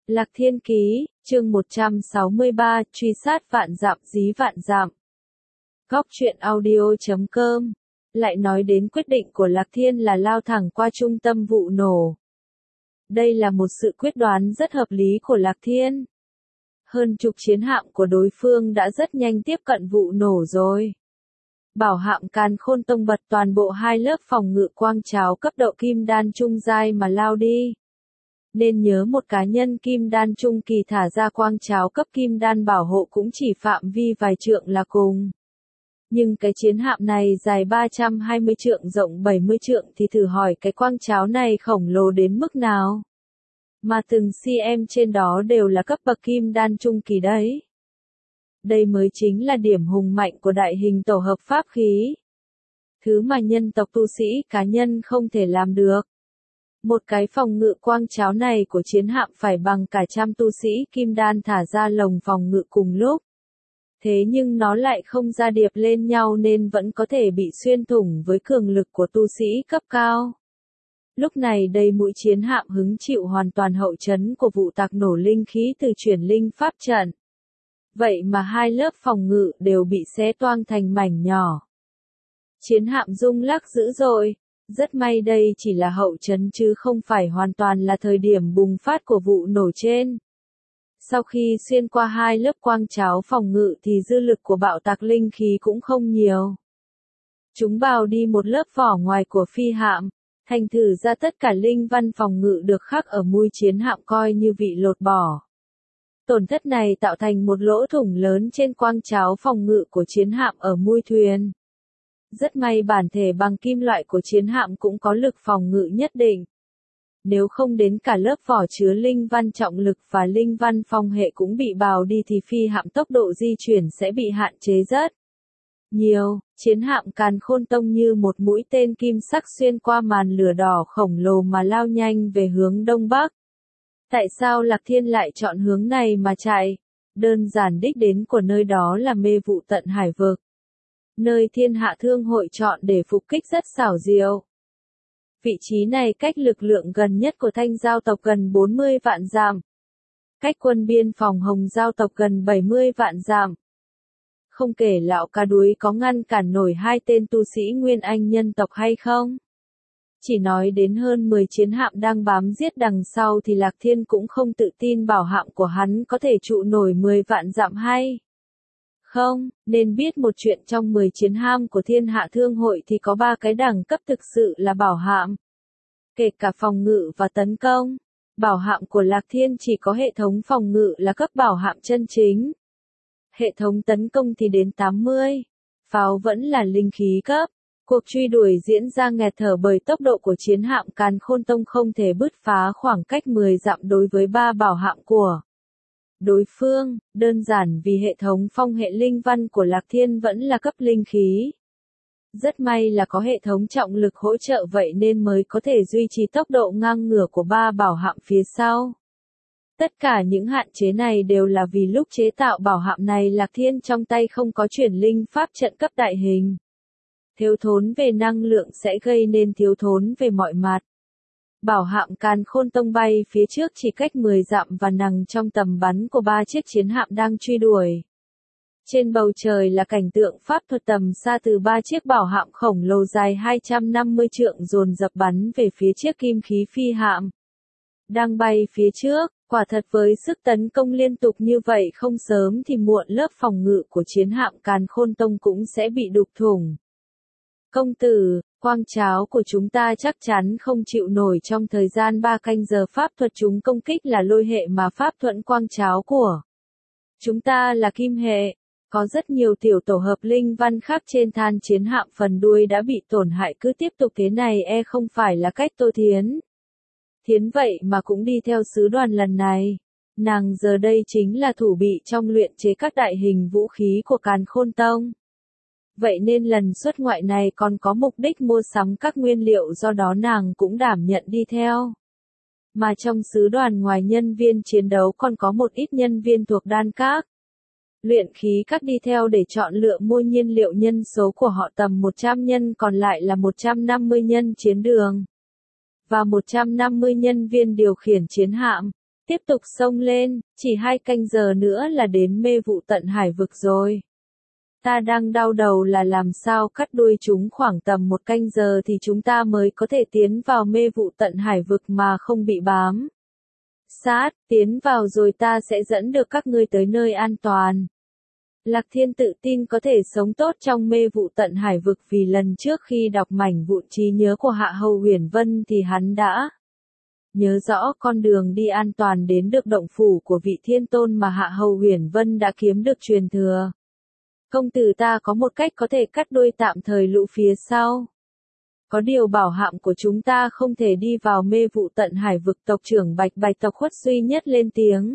Lạc Thiên Ký, chương 163, truy sát vạn dặm dí vạn dặm. Góc truyện audio.com. Lại nói đến quyết định của Lạc Thiên là lao thẳng qua trung tâm vụ nổ. Đây là một sự quyết đoán rất hợp lý của Lạc Thiên. Hơn chục chiến hạm của đối phương đã rất nhanh tiếp cận vụ nổ rồi. Bảo hạm Càn Khôn Tông bật toàn bộ hai lớp phòng ngự quang cháo cấp độ kim đan trung giai mà lao đi. Nên nhớ một cá nhân kim đan trung kỳ thả ra quang cháo cấp kim đan bảo hộ cũng chỉ phạm vi vài trượng là cùng. Nhưng cái chiến hạm này dài 320 trượng rộng 70 trượng thì thử hỏi cái quang cháo này khổng lồ đến mức nào. Mà từng cm trên đó đều là cấp bậc kim đan trung kỳ đấy. Đây mới chính là điểm hùng mạnh của đại hình tổ hợp pháp khí. Thứ mà nhân tộc tu sĩ cá nhân không thể làm được. Một cái phòng ngự quang cháo này của chiến hạm phải bằng cả trăm tu sĩ kim đan thả ra lồng phòng ngự cùng lúc. Thế nhưng nó lại không ra điệp lên nhau nên vẫn có thể bị xuyên thủng với cường lực của tu sĩ cấp cao. Lúc này đây mũi chiến hạm hứng chịu hoàn toàn hậu chấn của vụ tạc nổ linh khí từ chuyển linh pháp trận. Vậy mà hai lớp phòng ngự đều bị xé toang thành mảnh nhỏ. Chiến hạm rung lắc dữ dội. Rất may đây chỉ là hậu chấn chứ không phải hoàn toàn là thời điểm bùng phát của vụ nổ trên. Sau khi xuyên qua hai lớp quang cháo phòng ngự thì dư lực của bạo tạc linh khí cũng không nhiều. Chúng bào đi một lớp vỏ ngoài của phi hạm, thành thử ra tất cả linh văn phòng ngự được khắc ở mui chiến hạm coi như bị lột bỏ. Tổn thất này tạo thành một lỗ thủng lớn trên quang cháo phòng ngự của chiến hạm ở mui thuyền. Rất may bản thể bằng kim loại của chiến hạm cũng có lực phòng ngự nhất định. Nếu không đến cả lớp vỏ chứa linh văn trọng lực và linh văn phong hệ cũng bị bào đi thì phi hạm tốc độ di chuyển sẽ bị hạn chế rất nhiều. Chiến hạm Càn Khôn Tông như một mũi tên kim sắc xuyên qua màn lửa đỏ khổng lồ mà lao nhanh về hướng đông bắc. Tại sao Lạc Thiên lại chọn hướng này mà chạy? Đơn giản đích đến của nơi đó là mê vụ tận hải vực. Nơi Thiên Hạ Thương hội chọn để phục kích rất xảo diệu. Vị trí này cách lực lượng gần nhất của Thanh giao tộc gần 40 vạn dặm. Cách quân biên phòng Hồng giao tộc gần 70 vạn dặm. Không kể lão cá đuối có ngăn cản nổi hai tên tu sĩ Nguyên Anh nhân tộc hay không. Chỉ nói đến hơn 10 chiến hạm đang bám giết đằng sau thì Lạc Thiên cũng không tự tin bảo hạm của hắn có thể trụ nổi 10 vạn dặm hay. Không, nên biết một chuyện trong 10 chiến hạm của Thiên Hạ Thương hội thì có 3 cái đẳng cấp thực sự là bảo hạm. Kể cả phòng ngự và tấn công, bảo hạm của Lạc Thiên chỉ có hệ thống phòng ngự là cấp bảo hạm chân chính. Hệ thống tấn công thì đến 80. Pháo vẫn là linh khí cấp. Cuộc truy đuổi diễn ra nghẹt thở bởi tốc độ của chiến hạm Càn Khôn Tông không thể bứt phá khoảng cách 10 dặm đối với 3 bảo hạm của đối phương, đơn giản vì hệ thống phong hệ linh văn của Lạc Thiên vẫn là cấp linh khí. Rất may là có hệ thống trọng lực hỗ trợ vậy nên mới có thể duy trì tốc độ ngang ngửa của 3 bảo hạm phía sau. Tất cả những hạn chế này đều là vì lúc chế tạo bảo hạm này Lạc Thiên trong tay không có chuyển linh pháp trận cấp đại hình. Thiếu thốn về năng lượng sẽ gây nên thiếu thốn về mọi mặt. Bảo hạm Càn Khôn Tông bay phía trước chỉ cách 10 dặm và nằm trong tầm bắn của 3 chiếc chiến hạm đang truy đuổi. Trên bầu trời là cảnh tượng pháp thuật tầm xa từ 3 chiếc bảo hạm khổng lồ dài 250 trượng dồn dập bắn về phía chiếc kim khí phi hạm. Đang bay phía trước, quả thật với sức tấn công liên tục như vậy không sớm thì muộn lớp phòng ngự của chiến hạm Càn Khôn Tông cũng sẽ bị đục thủng. Công tử, quang cháo của chúng ta chắc chắn không chịu nổi trong thời gian 3 canh giờ pháp thuật chúng công kích là lôi hệ mà pháp thuẫn quang cháo của chúng ta là kim hệ. Có rất nhiều tiểu tổ hợp linh văn khác trên than chiến hạm phần đuôi đã bị tổn hại cứ tiếp tục thế này không phải là cách Tô Thiến. Thiến vậy mà cũng đi theo sứ đoàn lần này. Nàng giờ đây chính là thủ bị trong luyện chế các đại hình vũ khí của Càn Khôn Tông. Vậy nên lần xuất ngoại này còn có mục đích mua sắm các nguyên liệu do đó nàng cũng đảm nhận đi theo. Mà trong sứ đoàn ngoài nhân viên chiến đấu còn có một ít nhân viên thuộc đan các. Luyện khí các đi theo để chọn lựa mua nhiên liệu nhân số của họ tầm 100 nhân còn lại là 150 nhân chiến đường. Và 150 nhân viên điều khiển chiến hạm. Tiếp tục xông lên, chỉ 2 canh giờ nữa là đến mê vụ tận hải vực rồi. Ta đang đau đầu là làm sao cắt đuôi chúng khoảng tầm 1 canh giờ thì chúng ta mới có thể tiến vào mê vụ tận hải vực mà không bị bám sát, tiến vào rồi ta sẽ dẫn được các ngươi tới nơi an toàn. Lạc Thiên tự tin có thể sống tốt trong mê vụ tận hải vực vì lần trước khi đọc mảnh vụn trí nhớ của Hạ Hầu Huyền Vân thì hắn đã nhớ rõ con đường đi an toàn đến được động phủ của vị thiên tôn mà Hạ Hầu Huyền Vân đã kiếm được truyền thừa. Công tử ta có một cách có thể cắt đuôi tạm thời lũ phía sau. Có điều bảo hạm của chúng ta không thể đi vào mê vụ tận hải vực. Tộc trưởng Bạch Bạch tộc Khuất duy nhất lên tiếng.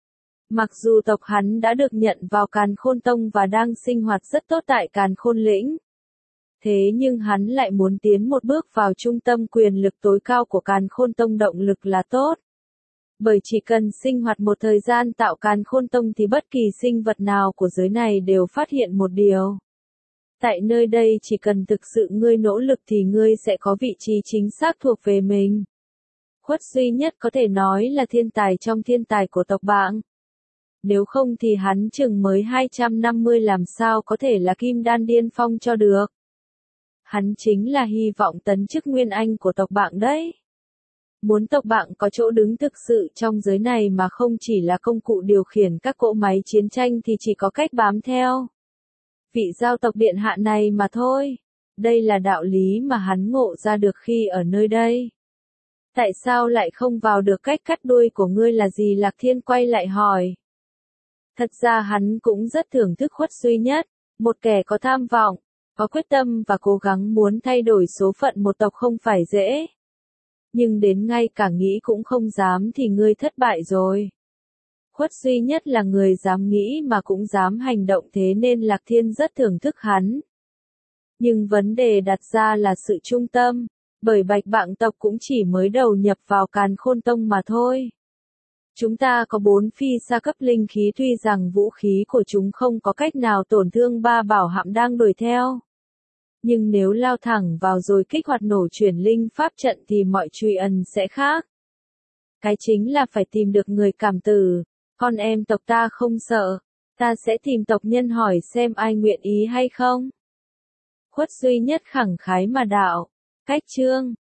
Mặc dù tộc hắn đã được nhận vào Càn Khôn Tông và đang sinh hoạt rất tốt tại Càn Khôn Lĩnh. Thế nhưng hắn lại muốn tiến một bước vào trung tâm quyền lực tối cao của Càn Khôn Tông. Động lực là tốt. Bởi chỉ cần sinh hoạt một thời gian tạo Càn Khôn Tông thì bất kỳ sinh vật nào của giới này đều phát hiện một điều. Tại nơi đây chỉ cần thực sự ngươi nỗ lực thì ngươi sẽ có vị trí chính xác thuộc về mình. Khuất duy nhất có thể nói là thiên tài trong thiên tài của tộc bạn. Nếu không thì hắn chừng mới 250 làm sao có thể là kim đan điên phong cho được. Hắn chính là hy vọng tấn chức nguyên anh của tộc bạn đấy. Muốn tộc bạn có chỗ đứng thực sự trong giới này mà không chỉ là công cụ điều khiển các cỗ máy chiến tranh thì chỉ có cách bám theo vị giao tộc điện hạ này mà thôi. Đây là đạo lý mà hắn ngộ ra được khi ở nơi đây. Tại sao lại không vào được? Cách cắt đuôi của ngươi là gì? Lạc Thiên quay lại hỏi. Thật ra hắn cũng rất thưởng thức Khuất duy nhất, một kẻ có tham vọng, có quyết tâm và cố gắng muốn thay đổi số phận một tộc không phải dễ. Nhưng đến ngay cả nghĩ cũng không dám thì ngươi thất bại rồi. Khuất duy nhất là người dám nghĩ mà cũng dám hành động, thế nên Lạc Thiên rất thưởng thức hắn. Nhưng vấn đề đặt ra là sự trung tâm, bởi Bạch Bạng tộc cũng chỉ mới đầu nhập vào Càn Khôn Tông mà thôi. Chúng ta có 4 phi sa cấp linh khí, tuy rằng vũ khí của chúng không có cách nào tổn thương 3 bảo hạm đang đuổi theo. Nhưng nếu lao thẳng vào rồi kích hoạt nổ chuyển linh pháp trận thì mọi chuyện sẽ khác. Cái chính là phải tìm được người cảm tử. Con em tộc ta không sợ. Ta sẽ tìm tộc nhân hỏi xem ai nguyện ý hay không. Khuất duy nhất khẳng khái mà đạo. Cách chương